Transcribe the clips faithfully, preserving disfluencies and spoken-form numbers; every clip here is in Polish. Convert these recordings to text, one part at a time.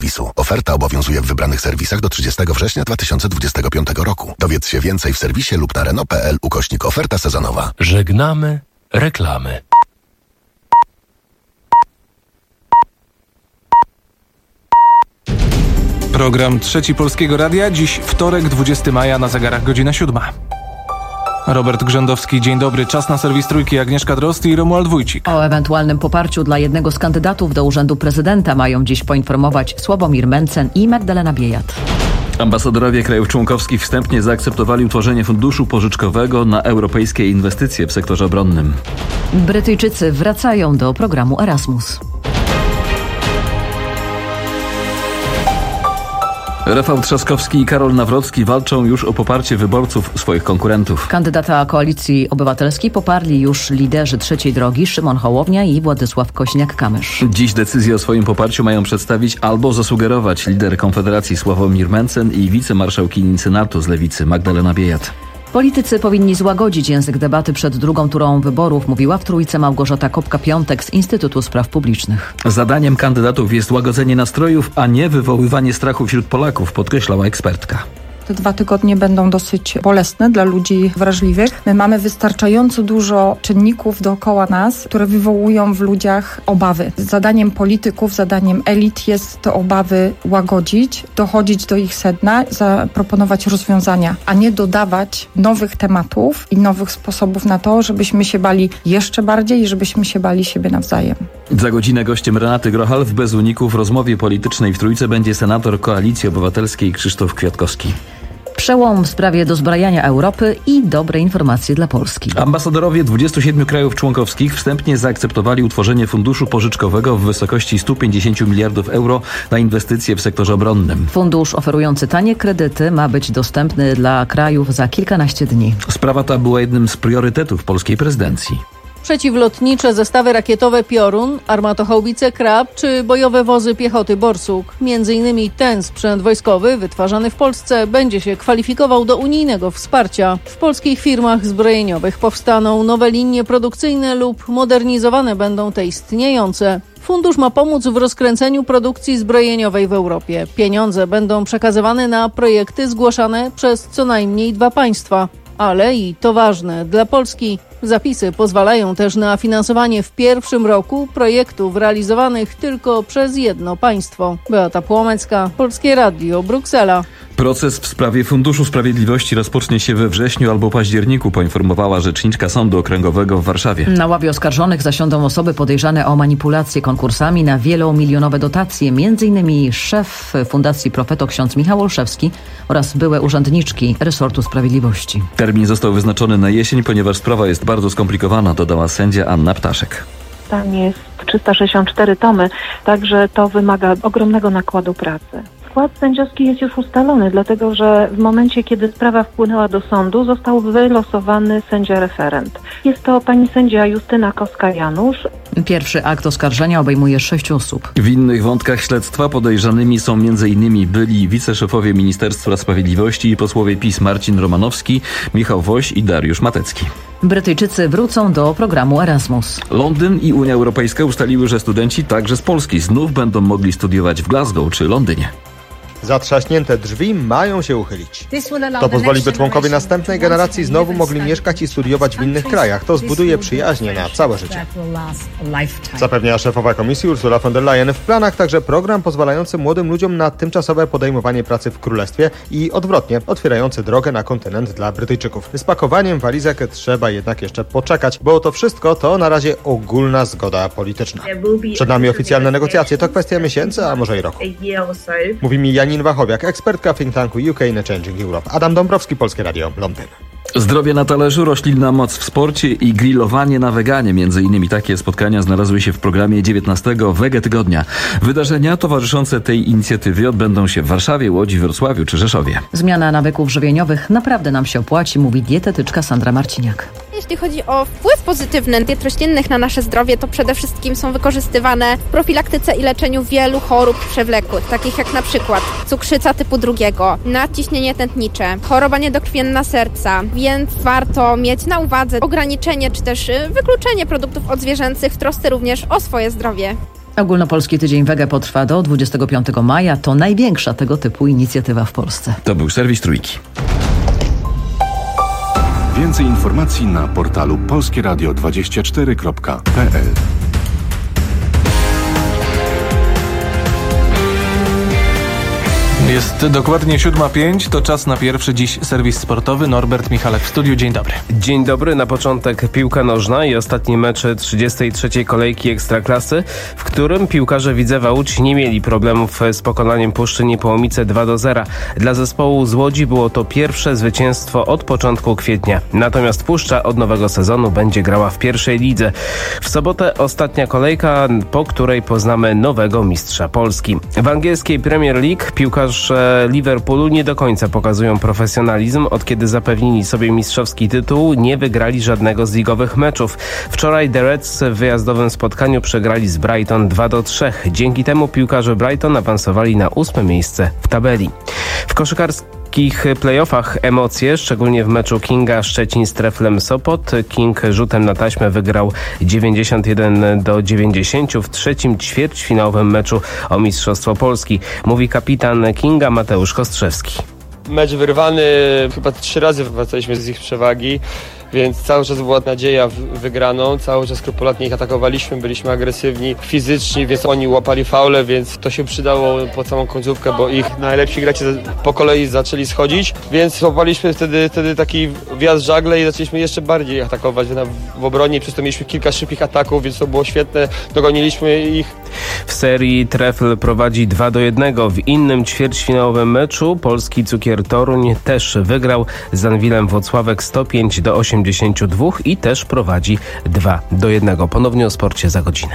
serwisu. Oferta obowiązuje w wybranych serwisach do trzydziestego września dwa tysiące dwudziestego piątego roku. Dowiedz się więcej w serwisie lub na renault kropka p l ukośnik oferta sezonowa. Żegnamy reklamy. Program Trzeci Polskiego Radia. Dziś wtorek, dwudziestego maja, na zegarach godzina siódma. Robert Grzędowski, dzień dobry. Czas na serwis Trójki. Agnieszka Drozd i Romuald Wójcik. O ewentualnym poparciu dla jednego z kandydatów do urzędu prezydenta mają dziś poinformować Sławomir Mencen i Magdalena Biejat. Ambasadorowie krajów członkowskich wstępnie zaakceptowali utworzenie funduszu pożyczkowego na europejskie inwestycje w sektorze obronnym. Brytyjczycy wracają do programu Erasmus. Rafał Trzaskowski i Karol Nawrocki walczą już o poparcie wyborców swoich konkurentów. Kandydata Koalicji Obywatelskiej poparli już liderzy Trzeciej Drogi Szymon Hołownia i Władysław Kośniak-Kamysz. Dziś decyzję o swoim poparciu mają przedstawić albo zasugerować lider Konfederacji Sławomir Mencen i wicemarszałkini Senatu z Lewicy Magdalena Biejat. Politycy powinni złagodzić język debaty przed drugą turą wyborów, mówiła w Trójce Małgorzata Kopka-Piątek z Instytutu Spraw Publicznych. Zadaniem kandydatów jest łagodzenie nastrojów, a nie wywoływanie strachu wśród Polaków, podkreślała ekspertka. Te dwa tygodnie będą dosyć bolesne dla ludzi wrażliwych. My mamy wystarczająco dużo czynników dookoła nas, które wywołują w ludziach obawy. Zadaniem polityków, zadaniem elit jest te obawy łagodzić, dochodzić do ich sedna, zaproponować rozwiązania, a nie dodawać nowych tematów i nowych sposobów na to, żebyśmy się bali jeszcze bardziej i żebyśmy się bali siebie nawzajem. Za godzinę gościem Renaty Grochal w Bez Uników w rozmowie politycznej w Trójce będzie senator Koalicji Obywatelskiej Krzysztof Kwiatkowski. Przełom w sprawie dozbrajania Europy i dobre informacje dla Polski. Ambasadorowie dwudziestu siedmiu krajów członkowskich wstępnie zaakceptowali utworzenie funduszu pożyczkowego w wysokości stu pięćdziesięciu miliardów euro na inwestycje w sektorze obronnym. Fundusz oferujący tanie kredyty ma być dostępny dla krajów za kilkanaście dni. Sprawa ta była jednym z priorytetów polskiej prezydencji. Przeciwlotnicze zestawy rakietowe Piorun, armatochaubice Krab czy bojowe wozy piechoty Borsuk. Między innymi ten sprzęt wojskowy wytwarzany w Polsce będzie się kwalifikował do unijnego wsparcia. W polskich firmach zbrojeniowych powstaną nowe linie produkcyjne lub modernizowane będą te istniejące. Fundusz ma pomóc w rozkręceniu produkcji zbrojeniowej w Europie. Pieniądze będą przekazywane na projekty zgłaszane przez co najmniej dwa państwa. Ale, i to ważne, dla Polski zapisy pozwalają też na finansowanie w pierwszym roku projektów realizowanych tylko przez jedno państwo. Beata Płomecka, Polskie Radio, Bruksela. Proces w sprawie Funduszu Sprawiedliwości rozpocznie się we wrześniu albo październiku, poinformowała rzeczniczka Sądu Okręgowego w Warszawie. Na ławie oskarżonych zasiądą osoby podejrzane o manipulację konkursami na wielomilionowe dotacje, m.in. szef Fundacji Profeto ksiądz Michał Olszewski oraz byłe urzędniczki resortu sprawiedliwości. Termin został wyznaczony na jesień, ponieważ sprawa jest bardzo skomplikowana, dodała sędzia Anna Ptaszek. Tam jest trzysta sześćdziesiąt cztery tomy, także to wymaga ogromnego nakładu pracy. Skład sędziowski jest już ustalony, dlatego że w momencie, kiedy sprawa wpłynęła do sądu, został wylosowany sędzia referent. Jest to pani sędzia Justyna Kowska-Janusz. Pierwszy akt oskarżenia obejmuje sześć osób. W innych wątkach śledztwa podejrzanymi są m.in. byli wiceszefowie Ministerstwa Sprawiedliwości i posłowie PiS Marcin Romanowski, Michał Woś i Dariusz Matecki. Brytyjczycy wrócą do programu Erasmus. Londyn i Unia Europejska ustaliły, że studenci także z Polski znów będą mogli studiować w Glasgow czy Londynie. Zatrzaśnięte drzwi mają się uchylić. To pozwoli, by członkowie następnej generacji znowu mogli mieszkać i studiować w innych krajach. To zbuduje przyjaźnie na całe życie. Zapewnia szefowa komisji Ursula von der Leyen. W planach także program pozwalający młodym ludziom na tymczasowe podejmowanie pracy w królestwie i odwrotnie, otwierający drogę na kontynent dla Brytyjczyków. Z pakowaniem walizek trzeba jednak jeszcze poczekać, bo to wszystko to na razie ogólna zgoda polityczna. Przed nami oficjalne negocjacje, to kwestia miesięcy, a może i roku. Mówi mi Jan Janina Wachowiak, ekspertka think tanku U K in a Changing Europe. Adam Dąbrowski, Polskie Radio, Londyn. Zdrowie na talerzu, roślinna moc w sporcie i grillowanie na weganie. Między innymi takie spotkania znalazły się w programie dziewiętnastego Wege Tygodnia. Wydarzenia towarzyszące tej inicjatywie odbędą się w Warszawie, Łodzi, Wrocławiu czy Rzeszowie. Zmiana nawyków żywieniowych naprawdę nam się opłaci, mówi dietetyczka Sandra Marciniak. Jeśli chodzi o wpływ pozytywny diet roślinnych na nasze zdrowie, to przede wszystkim są wykorzystywane w profilaktyce i leczeniu wielu chorób przewlekłych, takich jak na przykład cukrzyca typu drugiego, nadciśnienie tętnicze, choroba niedokrwienna serca, więc warto mieć na uwadze ograniczenie czy też wykluczenie produktów odzwierzęcych w trosce również o swoje zdrowie. Ogólnopolski Tydzień Wege potrwa do dwudziestego piątego maja. To największa tego typu inicjatywa w Polsce. To był serwis Trójki. Więcej informacji na portalu polskie radio dwadzieścia cztery kropka p l. Jest dokładnie siódma pięć, to czas na pierwszy dziś serwis sportowy. Norbert Michalek w studiu, dzień dobry. Dzień dobry, na początek piłka nożna i ostatni mecz trzydziestej trzeciej kolejki Ekstraklasy, w którym piłkarze Widzewa Łódź nie mieli problemów z pokonaniem Puszczy Niepołomice dwa do zera. Dla zespołu z Łodzi było to pierwsze zwycięstwo od początku kwietnia. Natomiast Puszcza od nowego sezonu będzie grała w pierwszej lidze. W sobotę ostatnia kolejka, po której poznamy nowego mistrza Polski. W angielskiej Premier League piłkarze Liverpoolu nie do końca pokazują profesjonalizm. Od kiedy zapewnili sobie mistrzowski tytuł, nie wygrali żadnego z ligowych meczów. Wczoraj The Reds w wyjazdowym spotkaniu przegrali z Brighton dwa do trzech. Dzięki temu piłkarze Brighton awansowali na ósme miejsce w tabeli. W koszykarstwie W takich playoffach emocje, szczególnie w meczu Kinga Szczecin z Treflem Sopot. King rzutem na taśmę wygrał dziewięćdziesiąt jeden do dziewięćdziesięciu w trzecim ćwierćfinałowym meczu o Mistrzostwo Polski. Mówi kapitan Kinga Mateusz Kostrzewski. Mecz wyrwany, chyba trzy razy wracaliśmy z ich przewagi, więc cały czas była nadzieja w wygraną, cały czas skrupulatnie ich atakowaliśmy, byliśmy agresywni, fizyczni, więc oni łapali faule, więc to się przydało po całą końcówkę, bo ich najlepsi gracze po kolei zaczęli schodzić, więc łapaliśmy wtedy, wtedy taki wjazd żagle i zaczęliśmy jeszcze bardziej atakować w obronie, przez to mieliśmy kilka szybkich ataków, więc to było świetne, dogoniliśmy ich. W serii Trefl prowadzi dwa do jednego. W innym ćwierćfinałowym meczu polski Cukier Toruń też wygrał z Anwilem Włocławek sto pięć do osiemdziesięciu dwóch i też prowadzi dwa do jednego. Ponownie o sporcie za godzinę.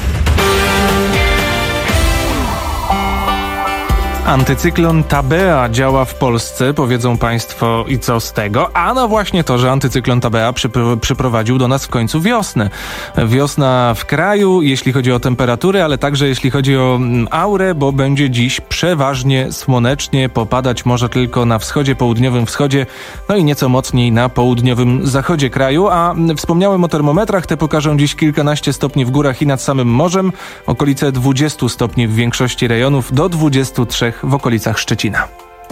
Antycyklon Tabea działa w Polsce, powiedzą Państwo i co z tego? A no właśnie to, że antycyklon Tabea przypro- przyprowadził do nas w końcu wiosnę. Wiosna w kraju, jeśli chodzi o temperatury, ale także jeśli chodzi o aurę, bo będzie dziś przeważnie słonecznie, popadać może tylko na wschodzie, południowym wschodzie, no i nieco mocniej na południowym zachodzie kraju, a wspomniałem o termometrach, te pokażą dziś kilkanaście stopni w górach i nad samym morzem, okolice dwudziestu stopni w większości rejonów, do dwudziestu trzech w okolicach Szczecina.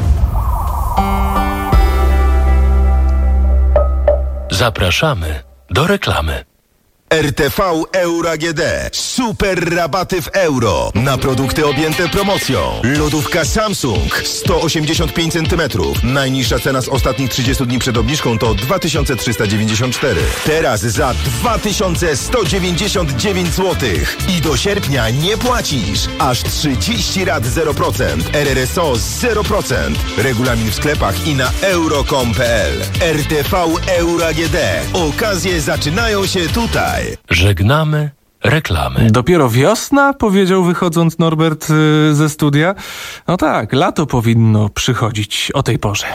Zapraszamy do reklamy. R T V Euro A G D. Super rabaty w euro na produkty objęte promocją. Lodówka Samsung sto osiemdziesiąt pięć centymetrów. Najniższa cena z ostatnich trzydziestu dni przed obniżką to dwa tysiące trzysta dziewięćdziesiąt cztery. Teraz za dwa tysiące sto dziewięćdziesiąt dziewięć złotych. I do sierpnia nie płacisz. Aż trzydzieści rat zero procent. R R S O zero procent. Regulamin w sklepach i na euro kropka com kropka p l. R T V Euro A G D. Okazje zaczynają się tutaj. Żegnamy reklamy. Dopiero wiosna, powiedział wychodząc Norbert yy, ze studia. No tak, lato powinno przychodzić o tej porze.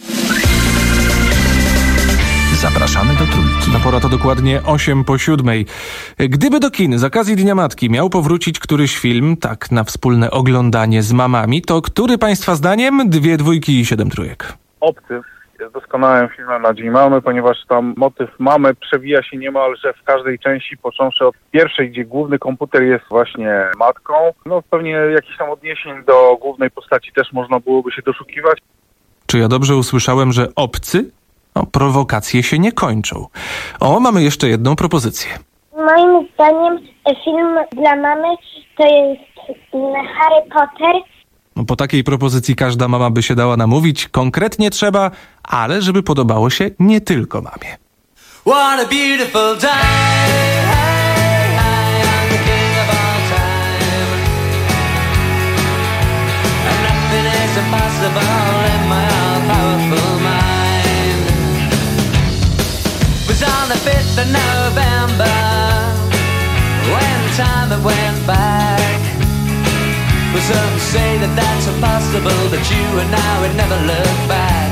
Zapraszamy do Trójki. Na pora to dokładnie osiem po siódmej. Gdyby do kin z okazji Dnia Matki miał powrócić któryś film, tak na wspólne oglądanie z mamami, to który Państwa zdaniem? Dwie dwójki i siedem trójek. Obcy jest doskonałym filmem na Dzień Mamy, ponieważ tam motyw mamy przewija się niemalże w każdej części, począwszy od pierwszej, gdzie główny komputer jest właśnie matką. No pewnie jakichś tam odniesień do głównej postaci też można byłoby się doszukiwać. Czy ja dobrze usłyszałem, że obcy? No, prowokacje się nie kończą. O, mamy jeszcze jedną propozycję. Moim zdaniem film dla mamy to jest Harry Potter. No, po takiej propozycji każda mama by się dała namówić. Konkretnie trzeba, ale żeby podobało się nie tylko mamie. What a beautiful day. I'm the king of all time. And nothing is impossible in my all-powerful mind. It was on the fifth of November when time it went back. But some say that that's impossible, that you and I would never look back.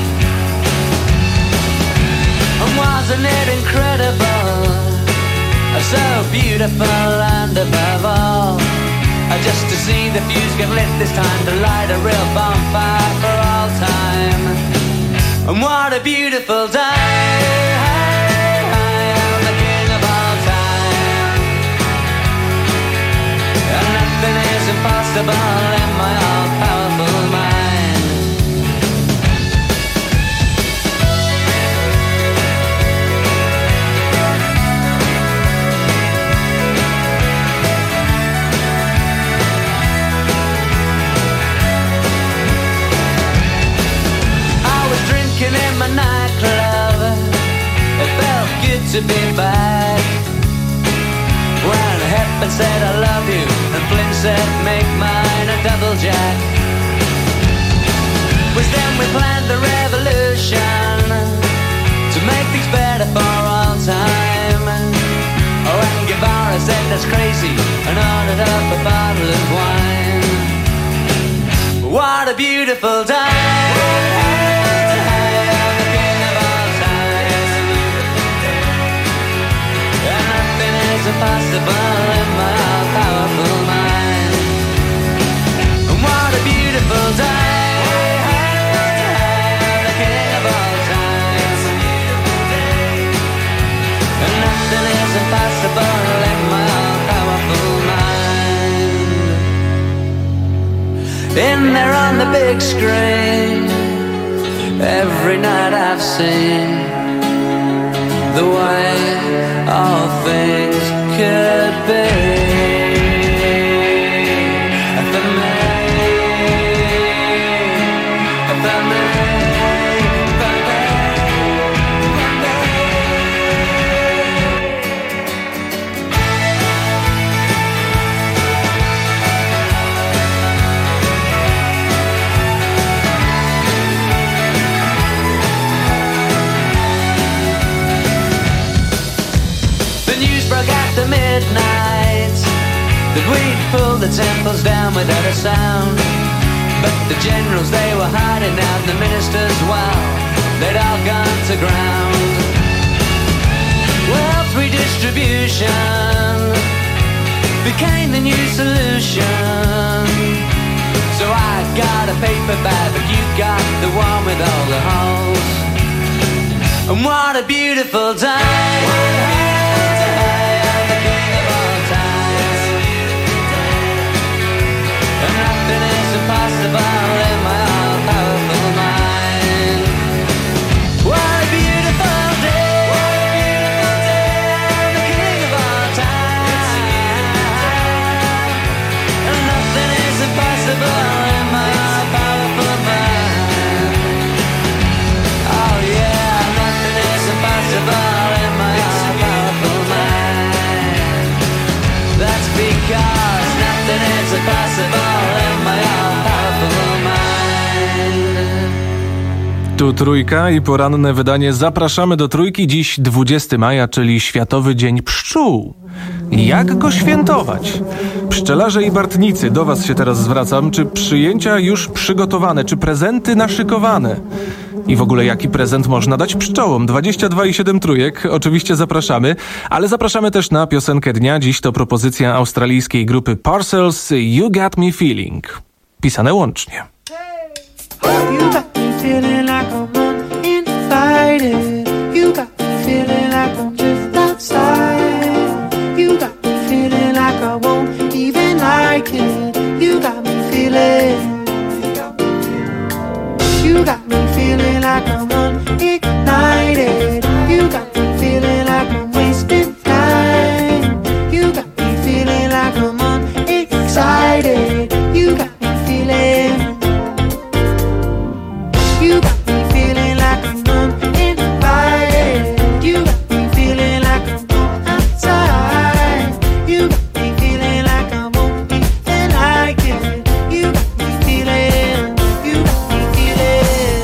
And wasn't it incredible, so beautiful and above all, just to see the fuse get lit this time, to light a real bonfire for all time. And what a beautiful day. I'm the king of all time. impossible in my all-powerful mind. I was drinking in my nightclub. It felt good to be back. When Hepburn said I love you and Flynn said make mine a double jack. Was then we planned the revolution to make things better for all time. Oh, and Guevara said that's crazy and ordered up a bottle of wine. What a beautiful time. Impossible in my all-powerful mind. And what a beautiful day, the king of all time. And nothing is impossible in my all-powerful mind. In there on the big screen, every night I've seen the way all things could be. For me, for me, for the news broke after midnight that we'd pulled the temples down without a sound. But the generals, they were hiding out, the ministers, well, they'd all gone to ground. Wealth redistribution became the new solution. So I got a paper bag, but you got the one with all the holes. And what a beautiful day. Nothing is impossible in my all-powerful mind. What a beautiful day, the king of all time. And nothing is impossible in my all-powerful mind. Oh yeah, nothing is impossible in my all-powerful mind. That's because nothing is impossible. Tu Trójka i poranne wydanie. Zapraszamy do Trójki. Dziś dwudziestego maja, czyli Światowy Dzień Pszczół. Jak go świętować? Pszczelarze i bartnicy, do was się teraz zwracam. Czy przyjęcia już przygotowane? Czy prezenty naszykowane? I w ogóle jaki prezent można dać pszczołom? dwadzieścia dwa i siedem Trójek. Oczywiście zapraszamy, ale zapraszamy też na piosenkę dnia. Dziś to propozycja australijskiej grupy Parcels You Got Me Feeling. Pisane łącznie. Feeling like I'm uninvited. You got me feeling like I'm just outside. You got me feeling like I won't even like it. You got me feeling. You got me feeling like I'm unignited. You got me feeling like I'm wasting time. You got me feeling like I'm unexcited. You got me feeling. You got me feeling like I'm uninvited. You got me feeling like I'm going outside. You got me feeling like I won't even like it. You got me feeling. You got me feeling.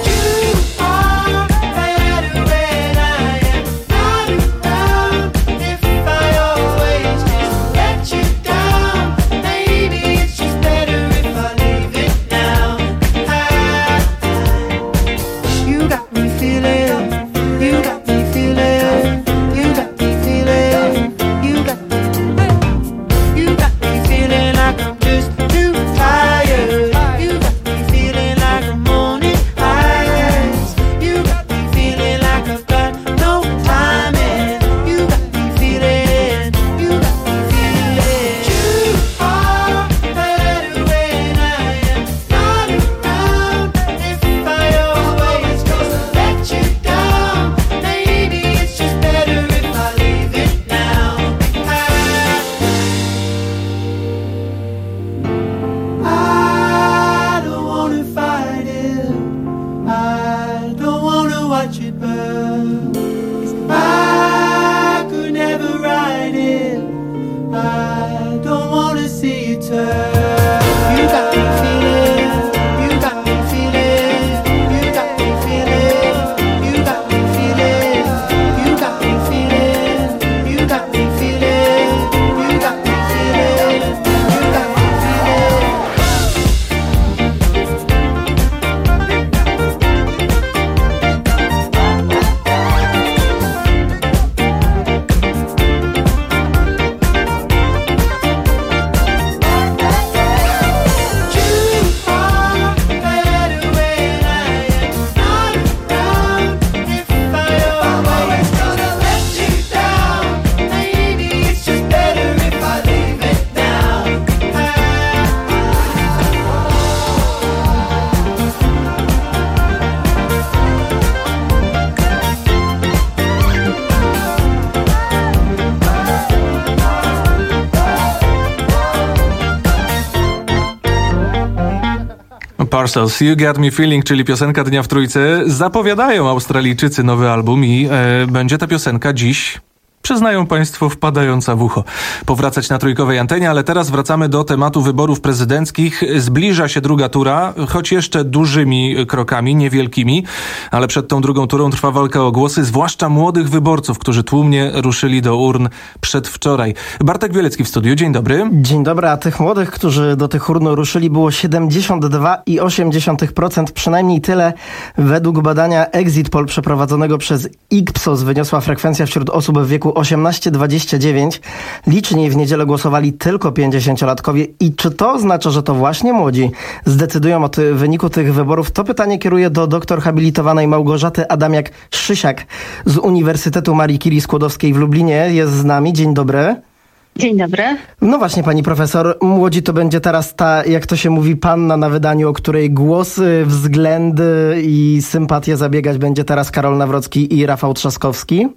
Parcels, You Got Me Feeling, czyli piosenka Dnia w Trójce. Zapowiadają Australijczycy nowy album i e, będzie ta piosenka dziś, przyznają państwo, wpadająca w ucho. Powracać na trójkowej antenie, ale teraz wracamy do tematu wyborów prezydenckich. Zbliża się druga tura, choć jeszcze dużymi krokami, niewielkimi, ale przed tą drugą turą trwa walka o głosy, zwłaszcza młodych wyborców, którzy tłumnie ruszyli do urn przedwczoraj. Bartek Bielecki w studiu, dzień dobry. Dzień dobry, a tych młodych, którzy do tych urn ruszyli, było siedemdziesiąt dwa przecinek osiem procent, przynajmniej tyle według badania Exit Poll przeprowadzonego przez Ipsos wyniosła frekwencja wśród osób w wieku osiemnaście dwadzieścia dziewięć. Liczniej w niedzielę głosowali tylko pięćdziesięciolatkowie. I czy to oznacza, że to właśnie młodzi zdecydują o ty- wyniku tych wyborów? To pytanie kieruję do doktor habilitowanej Małgorzaty Adamiak-Szysiak z Uniwersytetu Marii Curie Skłodowskiej w Lublinie. Jest z nami. Dzień dobry. Dzień dobry. No właśnie, pani profesor, młodzi to będzie teraz ta, jak to się mówi, panna na wydaniu, o której głosy, względy i sympatie zabiegać będzie teraz Karol Nawrocki i Rafał Trzaskowski?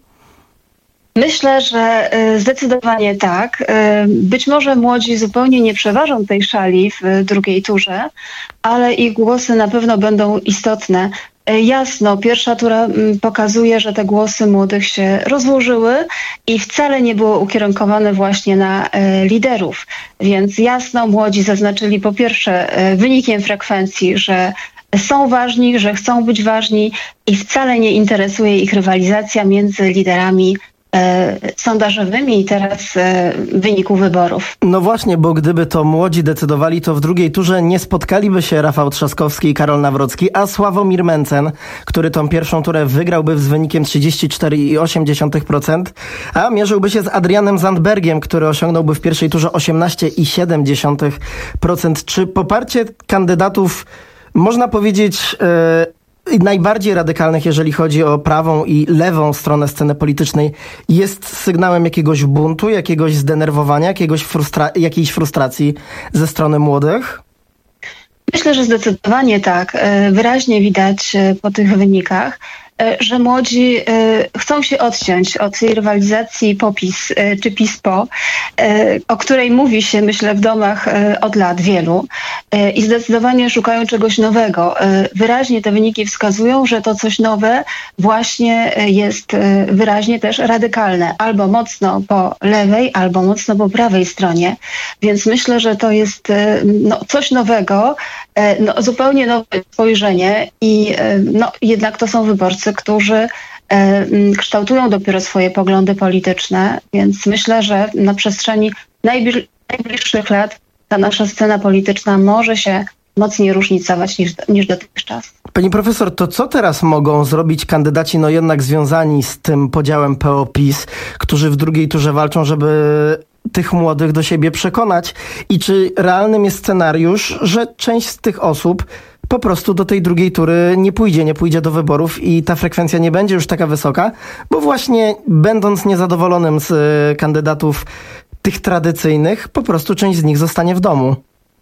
Myślę, że zdecydowanie tak. Być może młodzi zupełnie nie przeważą tej szali w drugiej turze, ale ich głosy na pewno będą istotne. Jasno, pierwsza tura pokazuje, że te głosy młodych się rozłożyły i wcale nie było ukierunkowane właśnie na liderów. Więc jasno młodzi zaznaczyli po pierwsze wynikiem frekwencji, że są ważni, że chcą być ważni i wcale nie interesuje ich rywalizacja między liderami E, sondażowymi i teraz e, wyniku wyborów. No właśnie, bo gdyby to młodzi decydowali, to w drugiej turze nie spotkaliby się Rafał Trzaskowski i Karol Nawrocki, a Sławomir Mencen, który tą pierwszą turę wygrałby z wynikiem trzydzieści cztery przecinek osiem procent, a mierzyłby się z Adrianem Zandbergiem, który osiągnąłby w pierwszej turze osiemnaście przecinek siedem procent. Czy poparcie kandydatów, można powiedzieć, yy, najbardziej radykalnych, jeżeli chodzi o prawą i lewą stronę sceny politycznej, jest sygnałem jakiegoś buntu, jakiegoś zdenerwowania, jakiegoś frustra- jakiejś frustracji ze strony młodych? Myślę, że zdecydowanie tak. Wyraźnie widać po tych wynikach, że młodzi chcą się odciąć od tej rywalizacji PO-PiS czy PiS-PO, o której mówi się, myślę, w domach od lat wielu i zdecydowanie szukają czegoś nowego. Wyraźnie te wyniki wskazują, że to coś nowe właśnie jest wyraźnie też radykalne, albo mocno po lewej, albo mocno po prawej stronie, więc myślę, że to jest no, coś nowego, no, zupełnie nowe spojrzenie i no, jednak to są wyborcy, którzy e, kształtują dopiero swoje poglądy polityczne, więc myślę, że na przestrzeni najbliż, najbliższych lat ta nasza scena polityczna może się mocniej różnicować niż, niż dotychczas. Pani profesor, to co teraz mogą zrobić kandydaci, no jednak związani z tym podziałem P O-PiS, którzy w drugiej turze walczą, żeby tych młodych do siebie przekonać? I czy realnym jest scenariusz, że część z tych osób po prostu do tej drugiej tury nie pójdzie, nie pójdzie do wyborów i ta frekwencja nie będzie już taka wysoka, bo właśnie będąc niezadowolonym z y, kandydatów tych tradycyjnych, po prostu część z nich zostanie w domu?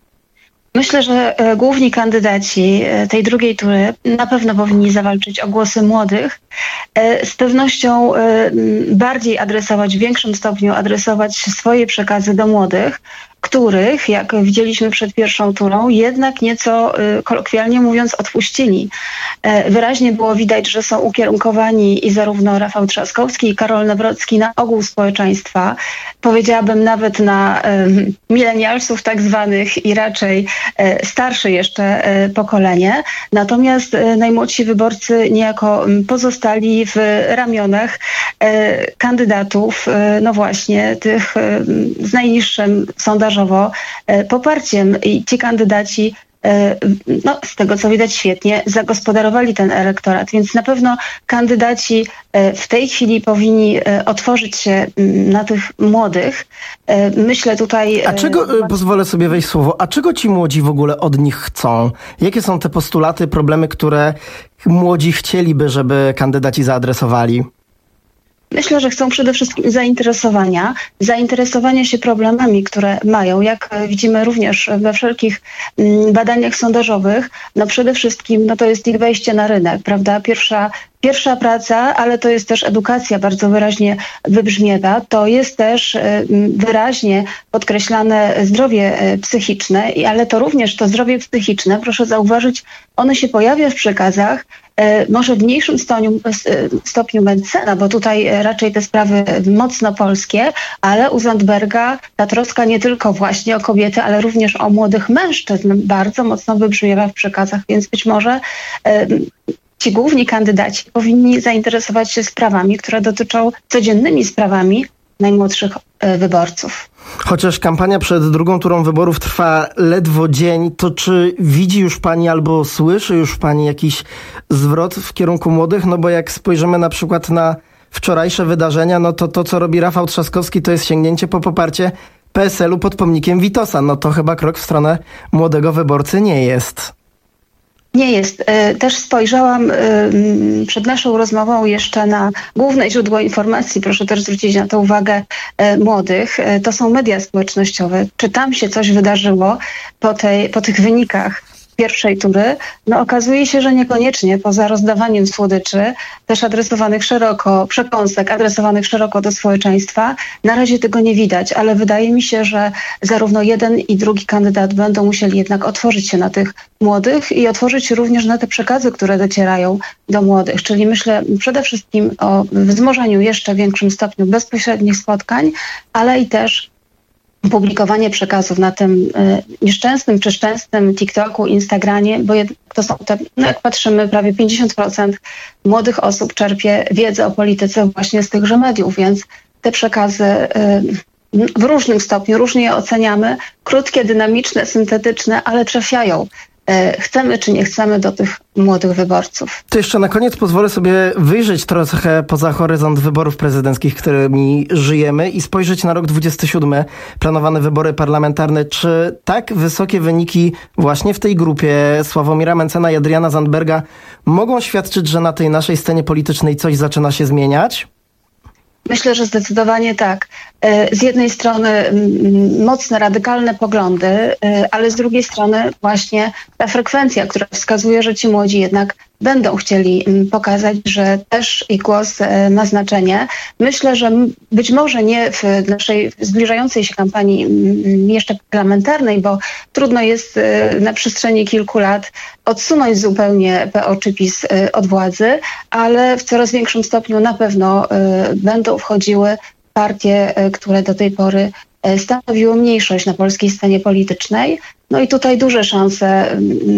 Myślę, że e, główni kandydaci e, tej drugiej tury na pewno powinni zawalczyć o głosy młodych. E, z pewnością e, bardziej adresować, w większym stopniu adresować swoje przekazy do młodych, których, jak widzieliśmy przed pierwszą turą, jednak nieco, y, kolokwialnie mówiąc, odpuścili. E, wyraźnie było widać, że są ukierunkowani i zarówno Rafał Trzaskowski i Karol Nawrocki na ogół społeczeństwa, powiedziałabym nawet na y, milenialsów tak zwanych i raczej y, starsze jeszcze y, pokolenie. Natomiast y, najmłodsi wyborcy niejako y, pozostali w ramionach y, kandydatów, y, no właśnie, tych y, z najniższym sondażem poparciem i ci kandydaci, no, z tego co widać świetnie, zagospodarowali ten elektorat, więc na pewno kandydaci w tej chwili powinni otworzyć się na tych młodych. Myślę tutaj... A czego, pozwolę sobie wejść słowo, a czego ci młodzi w ogóle od nich chcą? Jakie są te postulaty, problemy, które młodzi chcieliby, żeby kandydaci zaadresowali? Myślę, że chcą przede wszystkim zainteresowania, zainteresowania się problemami, które mają. Jak widzimy również we wszelkich badaniach sondażowych, no przede wszystkim no to jest ich wejście na rynek, prawda? Pierwsza pierwsza praca, ale to jest też edukacja, bardzo wyraźnie wybrzmiewa. To jest też wyraźnie podkreślane zdrowie psychiczne, ale to również to zdrowie psychiczne, proszę zauważyć, ono się pojawia w przekazach, może w mniejszym stopniu, stopniu medycyna, bo tutaj raczej te sprawy mocno polskie, ale u Zandberga ta troska nie tylko właśnie o kobiety, ale również o młodych mężczyzn bardzo mocno wybrzmiewa w przekazach, więc być może ci główni kandydaci powinni zainteresować się sprawami, które dotyczą codziennymi sprawami najmłodszych wyborców. Chociaż kampania przed drugą turą wyborów trwa ledwo dzień, to czy widzi już pani albo słyszy już pani jakiś zwrot w kierunku młodych? No bo jak spojrzymy na przykład na wczorajsze wydarzenia, no to to, co robi Rafał Trzaskowski, to jest sięgnięcie po poparcie P S L u pod pomnikiem Witosa. No to chyba krok w stronę młodego wyborcy nie jest. Nie jest. Też spojrzałam przed naszą rozmową jeszcze na główne źródło informacji, proszę też zwrócić na to uwagę, młodych. To są media społecznościowe. Czy tam się coś wydarzyło po, tej, po tych wynikach pierwszej tury? No okazuje się, że niekoniecznie, poza rozdawaniem słodyczy, też adresowanych szeroko, przekąsek adresowanych szeroko do społeczeństwa. Na razie tego nie widać, ale wydaje mi się, że zarówno jeden i drugi kandydat będą musieli jednak otworzyć się na tych młodych i otworzyć się również na te przekazy, które docierają do młodych. Czyli myślę przede wszystkim o wzmożeniu jeszcze większym stopniu bezpośrednich spotkań, ale i też publikowanie przekazów na tym y, nieszczęsnym czy szczęsnym TikToku, Instagramie, bo jed, to są te, no jak patrzymy, prawie pięćdziesiąt procent młodych osób czerpie wiedzę o polityce właśnie z tychże mediów, więc te przekazy y, w różnym stopniu, różnie je oceniamy, krótkie, dynamiczne, syntetyczne, ale trafiają. Chcemy czy nie chcemy do tych młodych wyborców. To jeszcze na koniec pozwolę sobie wyjrzeć trochę poza horyzont wyborów prezydenckich, którymi żyjemy i spojrzeć na rok dwudziesty siódmy, planowane wybory parlamentarne. Czy tak wysokie wyniki właśnie w tej grupie Sławomira Mencena i Adriana Zandberga mogą świadczyć, że na tej naszej scenie politycznej coś zaczyna się zmieniać? Myślę, że zdecydowanie tak. Z jednej strony mocne, radykalne poglądy, ale z drugiej strony właśnie ta frekwencja, która wskazuje, że ci młodzi jednak będą chcieli pokazać, że też ich głos ma znaczenie. Myślę, że być może nie w naszej zbliżającej się kampanii jeszcze parlamentarnej, bo trudno jest na przestrzeni kilku lat odsunąć zupełnie P O czy PiS od władzy, ale w coraz większym stopniu na pewno będą wchodziły partie, które do tej pory stanowiły mniejszość na polskiej scenie politycznej. No i tutaj duże szanse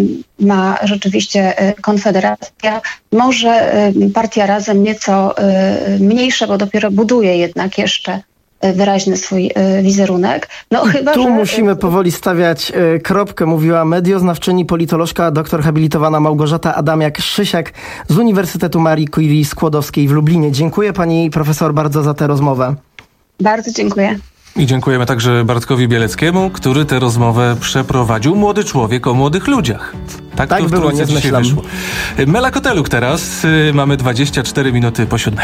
ma rzeczywiście Konfederacja. Może partia Razem nieco mniejsza, bo dopiero buduje jednak jeszcze wyraźny swój wizerunek. No, chyba, tu że... musimy powoli stawiać kropkę, mówiła medioznawczyni, politolożka, doktor habilitowana Małgorzata Adamiak-Szysiak z Uniwersytetu Marii Curie Skłodowskiej w Lublinie. Dziękuję pani profesor bardzo za tę rozmowę. Bardzo dziękuję. I dziękujemy także Bartkowi Bieleckiemu, który tę rozmowę przeprowadził. Młody człowiek o młodych ludziach. Tak, tak to w było, nie zmyślam. wyszło. Mela Koteluk teraz. Mamy dwadzieścia cztery minuty po siódmej.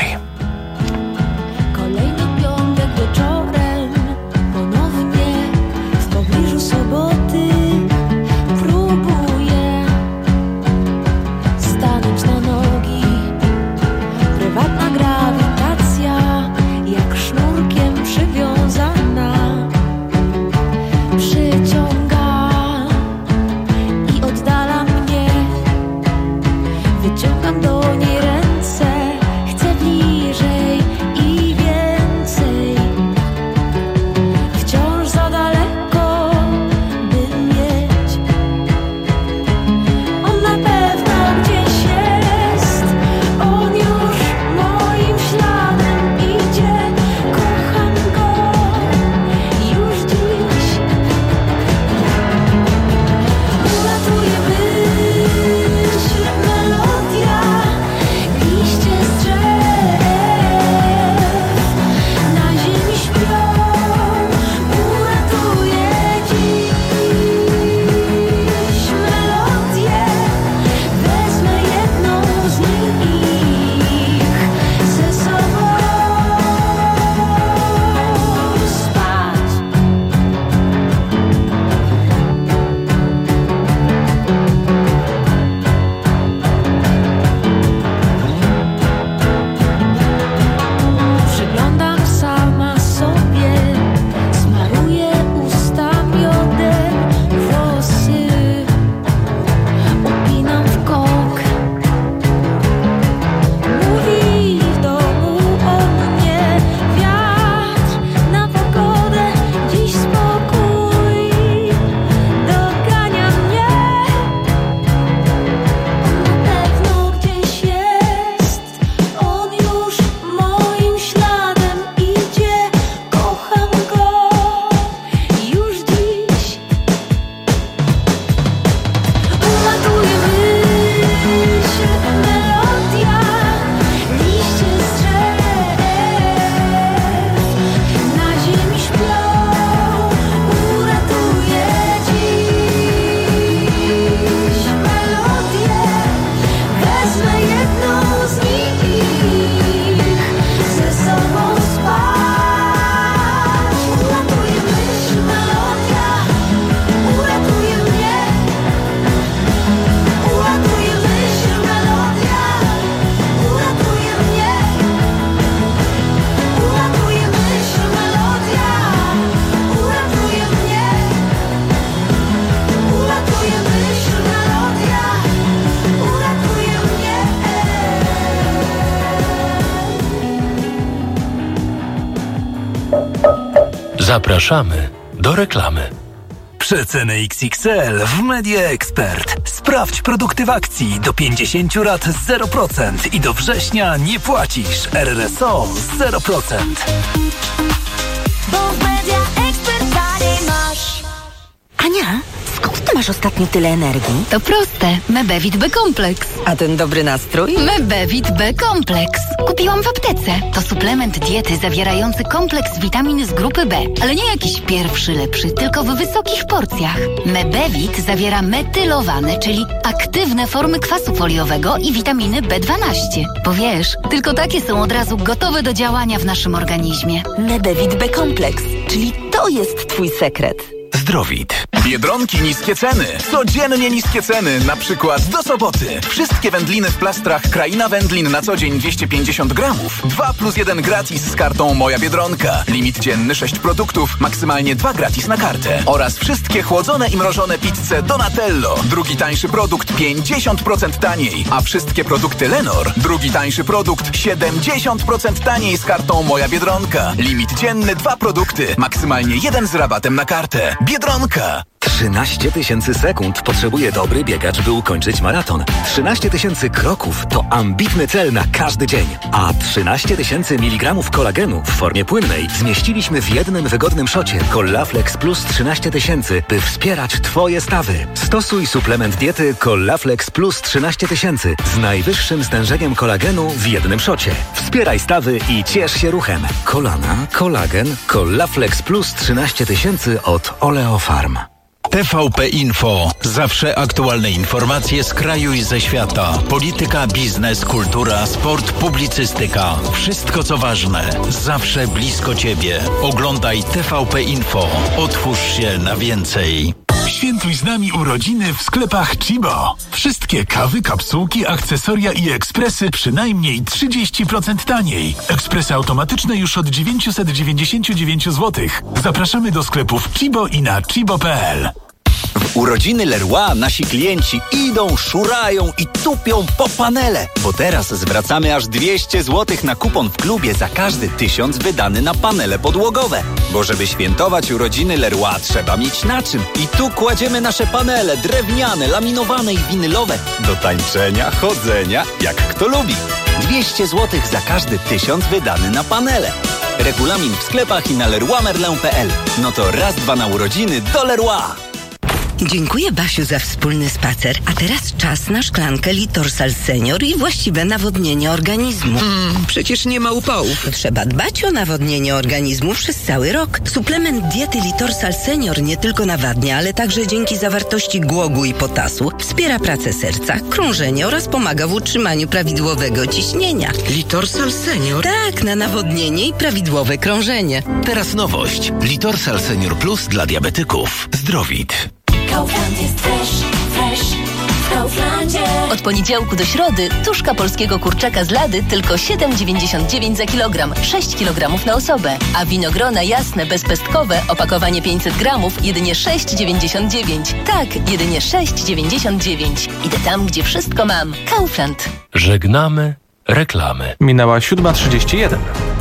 Wyciągam do niej ręce, chcę bliżej. Zapraszamy do reklamy. Przeceny X X L w Media Expert. Sprawdź produkty w akcji do pięćdziesiąt lat zero procent i do września nie płacisz. R R S O zero procent. Bo w Media Expert taniej masz. Ania, skąd ty masz ostatnio tyle energii? To proste. Mebevit B-Kompleks. A ten dobry nastrój? Mebevit B-Kompleks. Kupiłam w aptece. To suplement diety zawierający kompleks witamin z grupy B. Ale nie jakiś pierwszy lepszy, tylko w wysokich porcjach. Mebevit zawiera metylowane, czyli aktywne formy kwasu foliowego i witaminy B dwanaście. Bo wiesz, tylko takie są od razu gotowe do działania w naszym organizmie. Mebevit B-Kompleks, czyli to jest twój sekret. Zdrowit. Biedronki niskie ceny. Codziennie niskie ceny. Na przykład do soboty. Wszystkie wędliny w plastrach Kraina Wędlin na co dzień dwieście pięćdziesiąt gramów. dwa plus jeden gratis z kartą Moja Biedronka. Limit dzienny sześć produktów. Maksymalnie dwa gratis na kartę. Oraz wszystkie chłodzone i mrożone pizze Donatello. Drugi tańszy produkt pięćdziesiąt procent taniej. A wszystkie produkty Lenor. Drugi tańszy produkt siedemdziesiąt procent taniej z kartą Moja Biedronka. Limit dzienny dwa produkty. Maksymalnie jeden z rabatem na kartę. Biedronka. trzynaście tysięcy sekund potrzebuje dobry biegacz, by ukończyć maraton. trzynaście tysięcy kroków to ambitny cel na każdy dzień. A trzynaście tysięcy miligramów kolagenu w formie płynnej zmieściliśmy w jednym wygodnym szocie Collaflex Plus trzynaście tysięcy, by wspierać Twoje stawy. Stosuj suplement diety Collaflex Plus trzynaście tysięcy z najwyższym stężeniem kolagenu w jednym szocie. Wspieraj stawy i ciesz się ruchem. Kolana, kolagen, Collaflex Plus trzynaście tysięcy od Oleofarm. T V P Info. Zawsze aktualne informacje z kraju i ze świata. Polityka, biznes, kultura, sport, publicystyka. Wszystko co ważne. Zawsze blisko Ciebie. Oglądaj T V P Info. Otwórz się na więcej. Świętuj z nami urodziny w sklepach Chibo. Wszystkie kawy, kapsułki, akcesoria i ekspresy przynajmniej trzydzieści procent taniej. Ekspresy automatyczne już od dziewięćset dziewięćdziesiąt dziewięć złotych. Zapraszamy do sklepów Chibo i na chibo kropka p l. W urodziny Leroy nasi klienci idą, szurają i tupią po panele, bo teraz zwracamy aż dwieście złotych na kupon w klubie za każdy tysiąc wydany na panele podłogowe. Bo żeby świętować urodziny Leroy trzeba mieć na czym. I tu kładziemy nasze panele drewniane, laminowane i winylowe do tańczenia, chodzenia, jak kto lubi. dwieście złotych za każdy tysiąc wydany na panele. Regulamin w sklepach i na leroy merlin kropka p l. No to raz, dwa na urodziny do Leroy. Dziękuję, Basiu, za wspólny spacer. A teraz czas na szklankę Litorsal Senior i właściwe nawodnienie organizmu. Mm, przecież nie ma upałów. Trzeba dbać o nawodnienie organizmu przez cały rok. Suplement diety Litorsal Senior nie tylko nawadnia, ale także dzięki zawartości głogu i potasu wspiera pracę serca, krążenie oraz pomaga w utrzymaniu prawidłowego ciśnienia. Litorsal Senior? Tak, na nawodnienie i prawidłowe krążenie. Teraz nowość. Litorsal Senior Plus dla diabetyków. Zdrowit. Kaufland jest fresh, fresh w Kauflandzie. Od poniedziałku do środy tuszka polskiego kurczaka z lady tylko siedem dziewięćdziesiąt dziewięć za kilogram, sześć kilogramów na osobę. A winogrona jasne, bezpestkowe, opakowanie pięćset gramów, jedynie sześć dziewięćdziesiąt dziewięć. Tak, jedynie sześć dziewięćdziesiąt dziewięć. Idę tam, gdzie wszystko mam. Kaufland. Żegnamy reklamy. Minęła siódma trzydzieści jeden.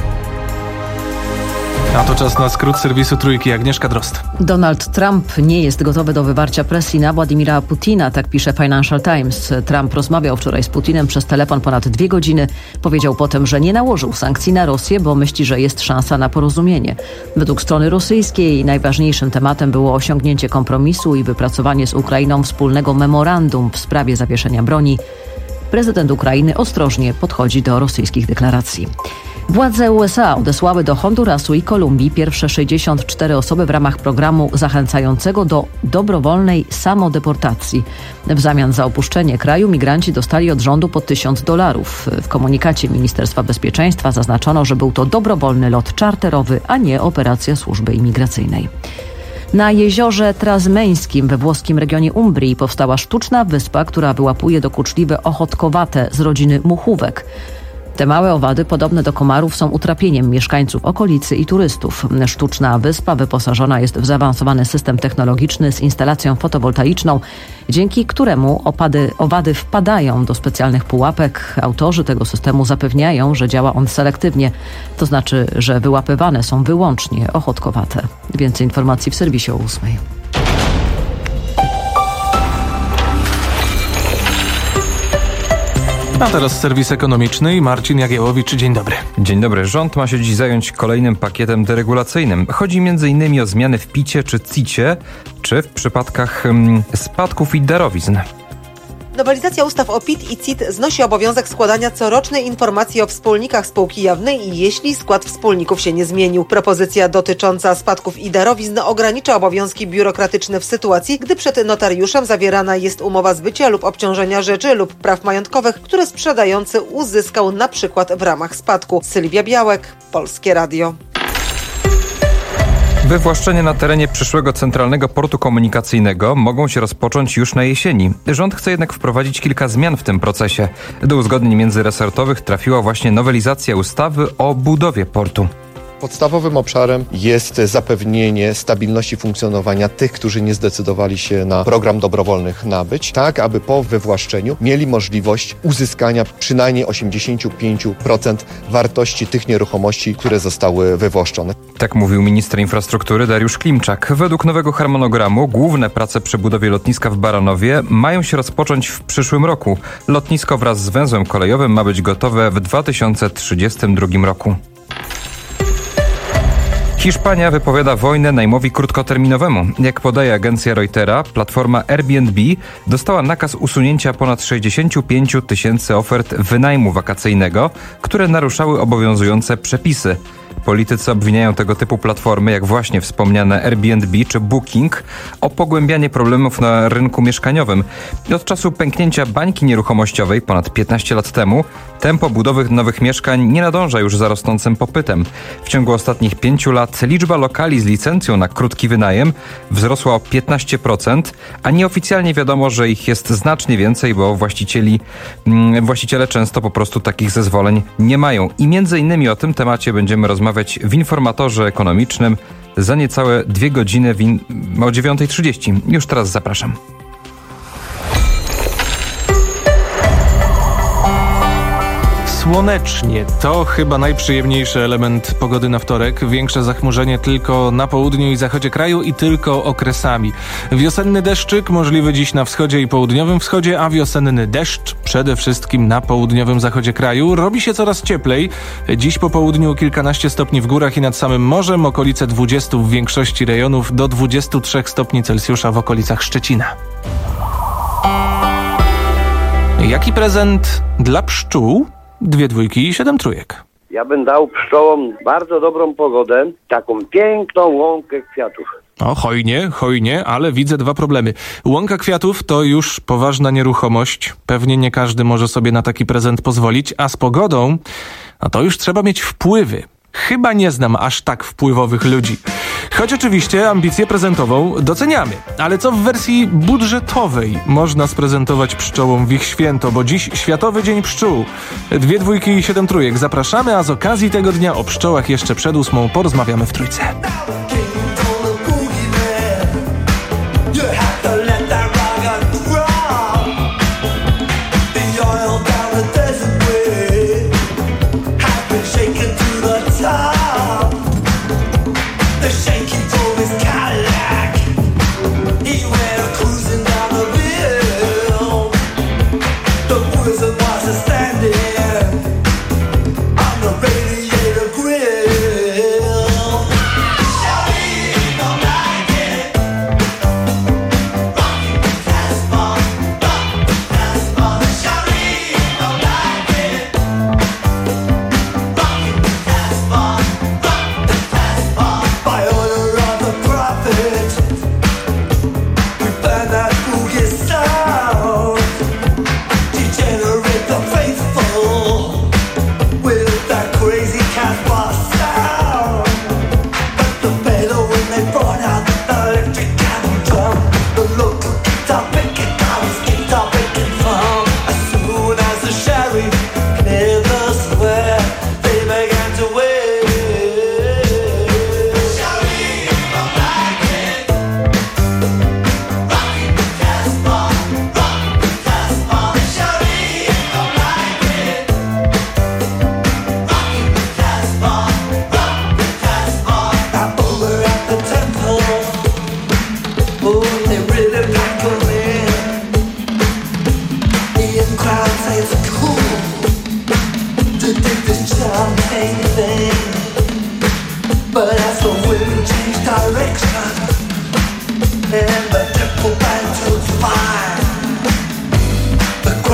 A to czas na skrót serwisu Trójki. Agnieszka Drozd. Donald Trump nie jest gotowy do wywarcia presji na Władimira Putina, tak pisze Financial Times. Trump rozmawiał wczoraj z Putinem przez telefon ponad dwie godziny. Powiedział potem, że nie nałożył sankcji na Rosję, bo myśli, że jest szansa na porozumienie. Według strony rosyjskiej najważniejszym tematem było osiągnięcie kompromisu i wypracowanie z Ukrainą wspólnego memorandum w sprawie zawieszenia broni. Prezydent Ukrainy ostrożnie podchodzi do rosyjskich deklaracji. Władze U S A odesłały do Hondurasu i Kolumbii pierwsze sześćdziesiąt cztery osoby w ramach programu zachęcającego do dobrowolnej samodeportacji. W zamian za opuszczenie kraju migranci dostali od rządu po tysiąc dolarów. W komunikacie Ministerstwa Bezpieczeństwa zaznaczono, że był to dobrowolny lot czarterowy, a nie operacja służby imigracyjnej. Na jeziorze Trasmeńskim we włoskim regionie Umbrii powstała sztuczna wyspa, która wyłapuje dokuczliwe ochotkowate z rodziny muchówek. Te małe owady, podobne do komarów, są utrapieniem mieszkańców okolicy i turystów. Sztuczna wyspa wyposażona jest w zaawansowany system technologiczny z instalacją fotowoltaiczną, dzięki któremu opady, owady wpadają do specjalnych pułapek. Autorzy tego systemu zapewniają, że działa on selektywnie, to znaczy, że wyłapywane są wyłącznie ochotkowate. Więcej informacji w serwisie o ósmej. A teraz serwis ekonomiczny i Marcin Jagiełowicz. Dzień dobry. Dzień dobry. Rząd ma się dziś zająć kolejnym pakietem deregulacyjnym. Chodzi między innymi o zmiany w picie czy cicie, czy w przypadkach hmm, spadków i darowizn. Nowelizacja ustaw o P I T i C I T znosi obowiązek składania corocznej informacji o wspólnikach spółki jawnej, jeśli skład wspólników się nie zmienił. Propozycja dotycząca spadków i darowizn ogranicza obowiązki biurokratyczne w sytuacji, gdy przed notariuszem zawierana jest umowa zbycia lub obciążenia rzeczy lub praw majątkowych, które sprzedający uzyskał na przykład w ramach spadku. Sylwia Białek, Polskie Radio. Wywłaszczenie na terenie przyszłego Centralnego Portu Komunikacyjnego mogą się rozpocząć już na jesieni. Rząd chce jednak wprowadzić kilka zmian w tym procesie. Do uzgodnień międzyresortowych trafiła właśnie nowelizacja ustawy o budowie portu. Podstawowym obszarem jest zapewnienie stabilności funkcjonowania tych, którzy nie zdecydowali się na program dobrowolnych nabyć, tak aby po wywłaszczeniu mieli możliwość uzyskania przynajmniej osiemdziesiąt pięć procent wartości tych nieruchomości, które zostały wywłaszczone. Tak mówił minister infrastruktury Dariusz Klimczak. Według nowego harmonogramu główne prace przy budowie lotniska w Baranowie mają się rozpocząć w przyszłym roku. Lotnisko wraz z węzłem kolejowym ma być gotowe w dwa tysiące trzydziestym drugim roku. Hiszpania wypowiada wojnę najmowi krótkoterminowemu. Jak podaje agencja Reutera, platforma Airbnb dostała nakaz usunięcia ponad sześćdziesiąt pięć tysięcy ofert wynajmu wakacyjnego, które naruszały obowiązujące przepisy. Politycy obwiniają tego typu platformy, jak właśnie wspomniane Airbnb czy Booking, o pogłębianie problemów na rynku mieszkaniowym. I od czasu pęknięcia bańki nieruchomościowej ponad piętnaście lat temu tempo budowy nowych mieszkań nie nadąża już za rosnącym popytem. W ciągu ostatnich pięciu lat liczba lokali z licencją na krótki wynajem wzrosła o piętnaście procent, a nieoficjalnie wiadomo, że ich jest znacznie więcej, bo właścicieli, mm, właściciele często po prostu takich zezwoleń nie mają. I między innymi o tym temacie będziemy rozmawiać w Informatorze Ekonomicznym za niecałe dwie godziny in... o dziewiąta trzydzieści. Już teraz zapraszam. Słonecznie. To chyba najprzyjemniejszy element pogody na wtorek. Większe zachmurzenie tylko na południu i zachodzie kraju i tylko okresami. Wiosenny deszczyk możliwy dziś na wschodzie i południowym wschodzie, a wiosenny deszcz przede wszystkim na południowym zachodzie kraju. Robi się coraz cieplej. Dziś po południu kilkanaście stopni w górach i nad samym morzem, okolice dwudziestu w większości rejonów, do dwudziestu trzech stopni Celsjusza w okolicach Szczecina. Jaki prezent dla pszczół? Dwie dwójki i siedem trójek. Ja bym dał pszczołom bardzo dobrą pogodę, taką piękną łąkę kwiatów. O, hojnie, hojnie, ale widzę dwa problemy. Łąka kwiatów to już poważna nieruchomość. Pewnie nie każdy może sobie na taki prezent pozwolić, a z pogodą, no to już trzeba mieć wpływy. Chyba nie znam aż tak wpływowych ludzi. Choć oczywiście ambicję prezentową doceniamy. Ale co w wersji budżetowej można sprezentować pszczołom w ich święto, bo dziś Światowy Dzień Pszczół. Dwie dwójki i siedem trójek. Zapraszamy, a z okazji tego dnia o pszczołach jeszcze przed ósmą porozmawiamy w Trójce.